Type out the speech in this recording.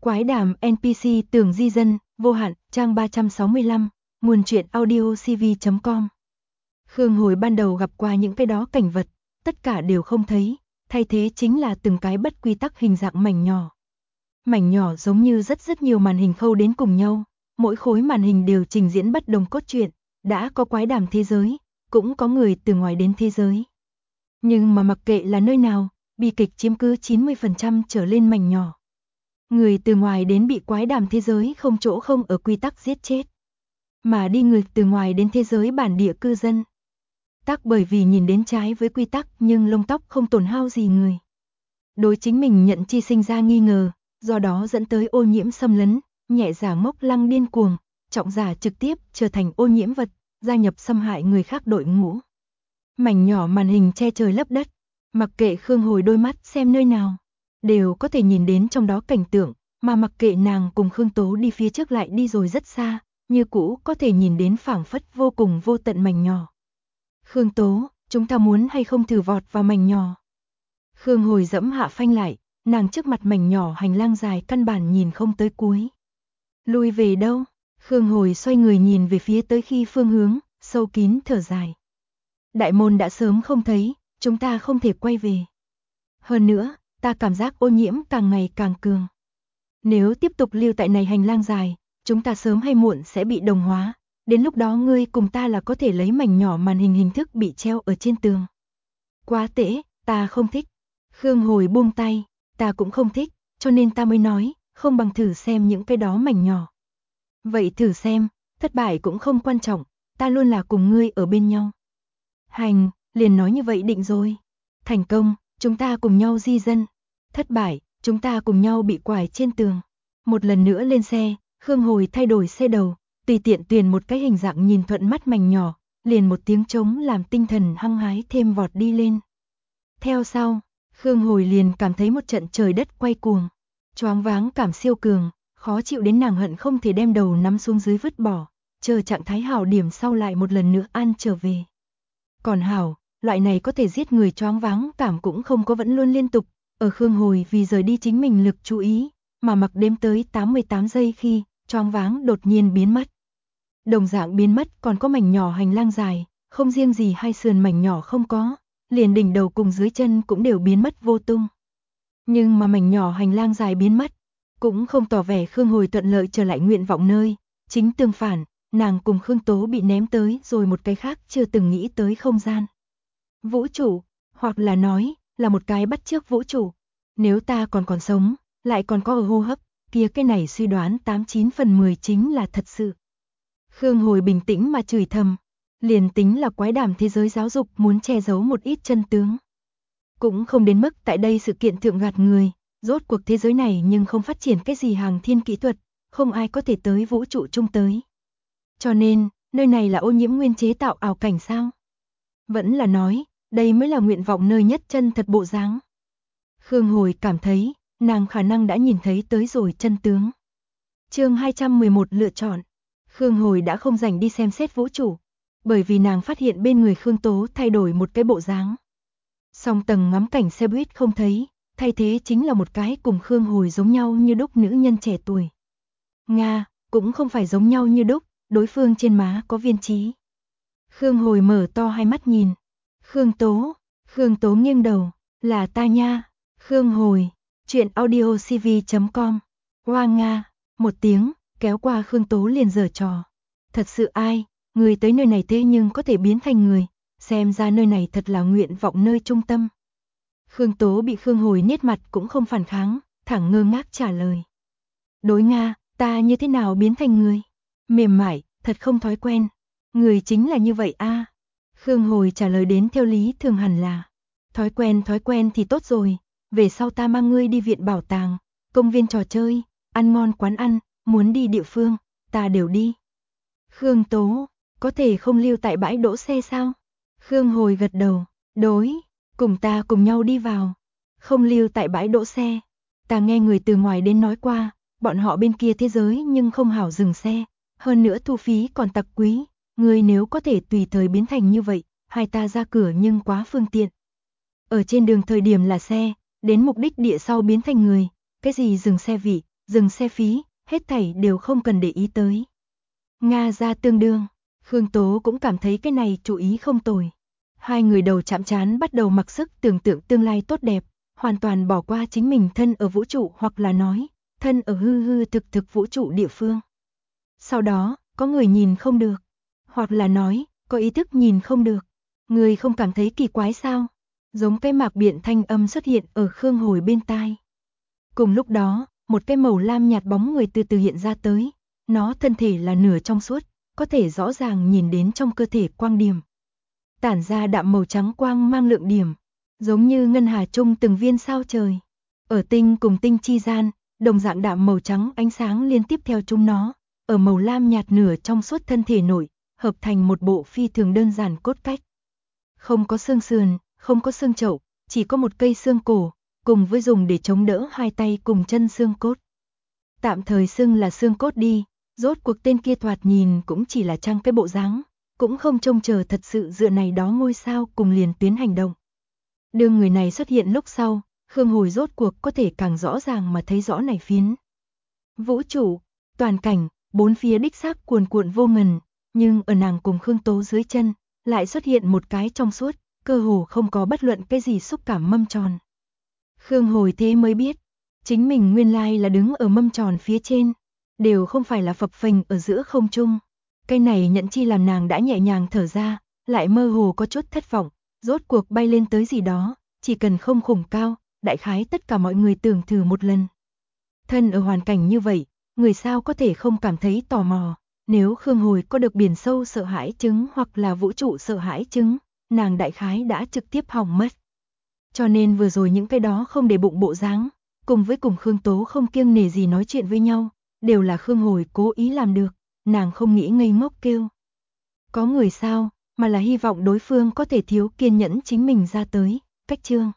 Quái đàm NPC Tường Di Dân, vô hạn, trang 365, nguồn truyện audio cv.com. Khương Hồi ban đầu gặp qua những cái đó cảnh vật, tất cả đều không thấy, thay thế chính là từng cái bất quy tắc hình dạng mảnh nhỏ. Mảnh nhỏ giống như rất nhiều màn hình khâu đến cùng nhau, mỗi khối màn hình đều trình diễn bất đồng cốt truyện, đã có quái đàm thế giới, cũng có người từ ngoài đến thế giới. Nhưng mà mặc kệ là nơi nào, bi kịch chiếm cứ 90% trở lên mảnh nhỏ. Người từ ngoài đến bị quái đàm thế giới không chỗ không ở quy tắc giết chết. Mà đi người từ ngoài đến thế giới bản địa cư dân. Tắc bởi vì nhìn đến trái với quy tắc nhưng lông tóc không tổn hao gì người. Đối chính mình nhận chi sinh ra nghi ngờ, do đó dẫn tới ô nhiễm xâm lấn, nhẹ giả ngốc lăng điên cuồng, trọng giả trực tiếp trở thành ô nhiễm vật, gia nhập xâm hại người khác đội ngũ. Mảnh nhỏ màn hình che trời lấp đất, mặc kệ Khương Hồi đôi mắt xem nơi nào, đều có thể nhìn đến trong đó cảnh tượng, mà mặc kệ nàng cùng Khương Tố đi phía trước lại đi rồi rất xa, như cũ có thể nhìn đến phảng phất vô cùng vô tận mảnh nhỏ. Khương Tố, chúng ta muốn hay không thử vọt vào mảnh nhỏ? Khương Hồi dẫm hạ phanh lại, nàng trước mặt mảnh nhỏ hành lang dài căn bản nhìn không tới cuối. Lui về đâu? Khương Hồi xoay người nhìn về phía tới khi phương hướng, sâu kín thở dài. Đại môn đã sớm không thấy, chúng ta không thể quay về. Hơn nữa, ta cảm giác ô nhiễm càng ngày càng cường. Nếu tiếp tục lưu tại này hành lang dài, chúng ta sớm hay muộn sẽ bị đồng hóa. Đến lúc đó ngươi cùng ta là có thể lấy mảnh nhỏ màn hình hình thức bị treo ở trên tường. Quá tệ, ta không thích. Khương Hồi buông tay, ta cũng không thích, cho nên ta mới nói, không bằng thử xem những cái đó mảnh nhỏ. Vậy thử xem, thất bại cũng không quan trọng, ta luôn là cùng ngươi ở bên nhau. Hành, liền nói như vậy định rồi. Thành công, chúng ta cùng nhau di dân. Thất bại, chúng ta cùng nhau bị quải trên tường. Một lần nữa lên xe, Khương Hồi thay đổi xe đầu, tùy tiện tuyển một cái hình dạng nhìn thuận mắt mảnh nhỏ, liền một tiếng trống làm tinh thần hăng hái thêm vọt đi lên. Theo sau, Khương Hồi liền cảm thấy một trận trời đất quay cuồng, choáng váng cảm siêu cường, khó chịu đến nàng hận không thể đem đầu nắm xuống dưới vứt bỏ, chờ trạng thái hảo điểm sau lại một lần nữa ăn trở về. Còn hảo, loại này có thể giết người choáng váng cảm cũng không có vẫn luôn liên tục, ở Khương Hồi vì rời đi chính mình lực chú ý, mà mặc đếm tới 88 giây khi, choáng váng đột nhiên biến mất. Đồng dạng biến mất còn có mảnh nhỏ hành lang dài, không riêng gì hai sườn mảnh nhỏ không có, liền đỉnh đầu cùng dưới chân cũng đều biến mất vô tung. Nhưng mà mảnh nhỏ hành lang dài biến mất, cũng không tỏ vẻ Khương Hồi thuận lợi trở lại nguyện vọng nơi, chính tương phản, nàng cùng Khương Tố bị ném tới rồi một cái khác chưa từng nghĩ tới không gian. Vũ trụ, hoặc là nói, là một cái bắt chước vũ trụ. Nếu ta còn sống, lại còn có ở hô hấp, kia cái này suy đoán 89 phần 10 chính là thật sự. Khương Hồi bình tĩnh mà chửi thầm, liền tính là quái đàm thế giới giáo dục muốn che giấu một ít chân tướng. Cũng không đến mức tại đây sự kiện thượng gạt người, rốt cuộc thế giới này nhưng không phát triển cái gì hàng thiên kỹ thuật, không ai có thể tới vũ trụ chung tới. Cho nên, nơi này là ô nhiễm nguyên chế tạo ảo cảnh sao? Vẫn là nói, đây mới là nguyện vọng nơi nhất chân thật bộ dáng. Khương Hồi cảm thấy, nàng khả năng đã nhìn thấy tới rồi chân tướng. Chương 211 lựa chọn. Khương Hồi đã không rảnh đi xem xét vũ trụ, bởi vì nàng phát hiện bên người Khương Tố thay đổi một cái bộ dáng. Song tầng ngắm cảnh xe buýt không thấy, thay thế chính là một cái cùng Khương Hồi giống nhau như đúc nữ nhân trẻ tuổi. Nga, cũng không phải giống nhau như đúc, đối phương trên má có viên trí. Khương Hồi mở to hai mắt nhìn. Khương Tố nghiêng đầu, là ta nha. Khương Hồi, truyện audio cv.com. Hoa Nga, một tiếng, kéo qua Khương Tố liền giở trò. Thật sự ai, người tới nơi này thế nhưng có thể biến thành người, xem ra nơi này thật là nguyện vọng nơi trung tâm. Khương Tố bị Khương Hồi niết mặt cũng không phản kháng, thẳng ngơ ngác trả lời. Đối Nga, ta như thế nào biến thành người? Mềm mại, thật không thói quen. Người chính là như vậy a. Khương Hồi trả lời đến theo lý thường hẳn là. Thói quen thì tốt rồi, về sau ta mang ngươi đi viện bảo tàng, công viên trò chơi, ăn ngon quán ăn, muốn đi địa phương, ta đều đi. Khương Tố, có thể không lưu tại bãi đỗ xe sao? Khương Hồi gật đầu, đối, cùng ta cùng nhau đi vào. Không lưu tại bãi đỗ xe, ta nghe người từ ngoài đến nói qua, bọn họ bên kia thế giới nhưng không hảo dừng xe, hơn nữa thu phí còn tặc quý, ngươi nếu có thể tùy thời biến thành như vậy, hai ta ra cửa nhưng quá phương tiện. Ở trên đường thời điểm là xe, đến mục đích địa sau biến thành người, cái gì dừng xe vị, dừng xe phí, hết thảy đều không cần để ý tới. Nga ra tương đương, Khương Tố cũng cảm thấy cái này chủ ý không tồi. Hai người đầu chạm trán bắt đầu mặc sức tưởng tượng tương lai tốt đẹp, hoàn toàn bỏ qua chính mình thân ở vũ trụ hoặc là nói, thân ở hư hư thực thực vũ trụ địa phương. Sau đó, có người nhìn không được, hoặc là nói, có ý thức nhìn không được. Người không cảm thấy kỳ quái sao? Giống cái mạc biện thanh âm xuất hiện ở Khương Hồi bên tai. Cùng lúc đó, một cái màu lam nhạt bóng người từ từ hiện ra tới. Nó thân thể là nửa trong suốt, có thể rõ ràng nhìn đến trong cơ thể quang điểm. Tản ra đạm màu trắng quang mang lượng điểm, giống như ngân hà chung từng viên sao trời. Ở tinh cùng tinh chi gian, đồng dạng đạm màu trắng ánh sáng liên tiếp theo chúng nó, ở màu lam nhạt nửa trong suốt thân thể nội, hợp thành một bộ phi thường đơn giản cốt cách. Không có xương sườn, không có xương chậu, chỉ có một cây xương cổ, cùng với dùng để chống đỡ hai tay cùng chân xương cốt. Tạm thời xưng là xương cốt đi, rốt cuộc tên kia thoạt nhìn cũng chỉ là trang cái bộ dáng, cũng không trông chờ thật sự dựa này đó ngôi sao cùng liền tuyến hành động. Đương người này xuất hiện lúc sau, Khương Hồi rốt cuộc có thể càng rõ ràng mà thấy rõ này phiến. Vũ trụ, toàn cảnh, bốn phía đích xác cuồn cuộn vô ngần, nhưng ở nàng cùng Khương Tố dưới chân, lại xuất hiện một cái trong suốt, cơ hồ không có bất luận cái gì xúc cảm mâm tròn. Khương Hồi thế mới biết, chính mình nguyên lai là đứng ở mâm tròn phía trên, đều không phải là phập phình ở giữa không trung. Cái này nhận chi làm nàng đã nhẹ nhàng thở ra, lại mơ hồ có chút thất vọng, rốt cuộc bay lên tới gì đó, chỉ cần không khủng cao, đại khái tất cả mọi người tưởng thử một lần. Thân ở hoàn cảnh như vậy, người sao có thể không cảm thấy tò mò, nếu Khương Hồi có được biển sâu sợ hãi chứng hoặc là vũ trụ sợ hãi chứng, nàng đại khái đã trực tiếp hỏng mất. Cho nên vừa rồi những cái đó không để bụng bộ dáng, cùng với cùng Khương Tố không kiêng nể gì nói chuyện với nhau, đều là Khương Hồi cố ý làm được, nàng không nghĩ ngây ngốc kêu. Có người sao, mà là hy vọng đối phương có thể thiếu kiên nhẫn chính mình ra tới, cách chương.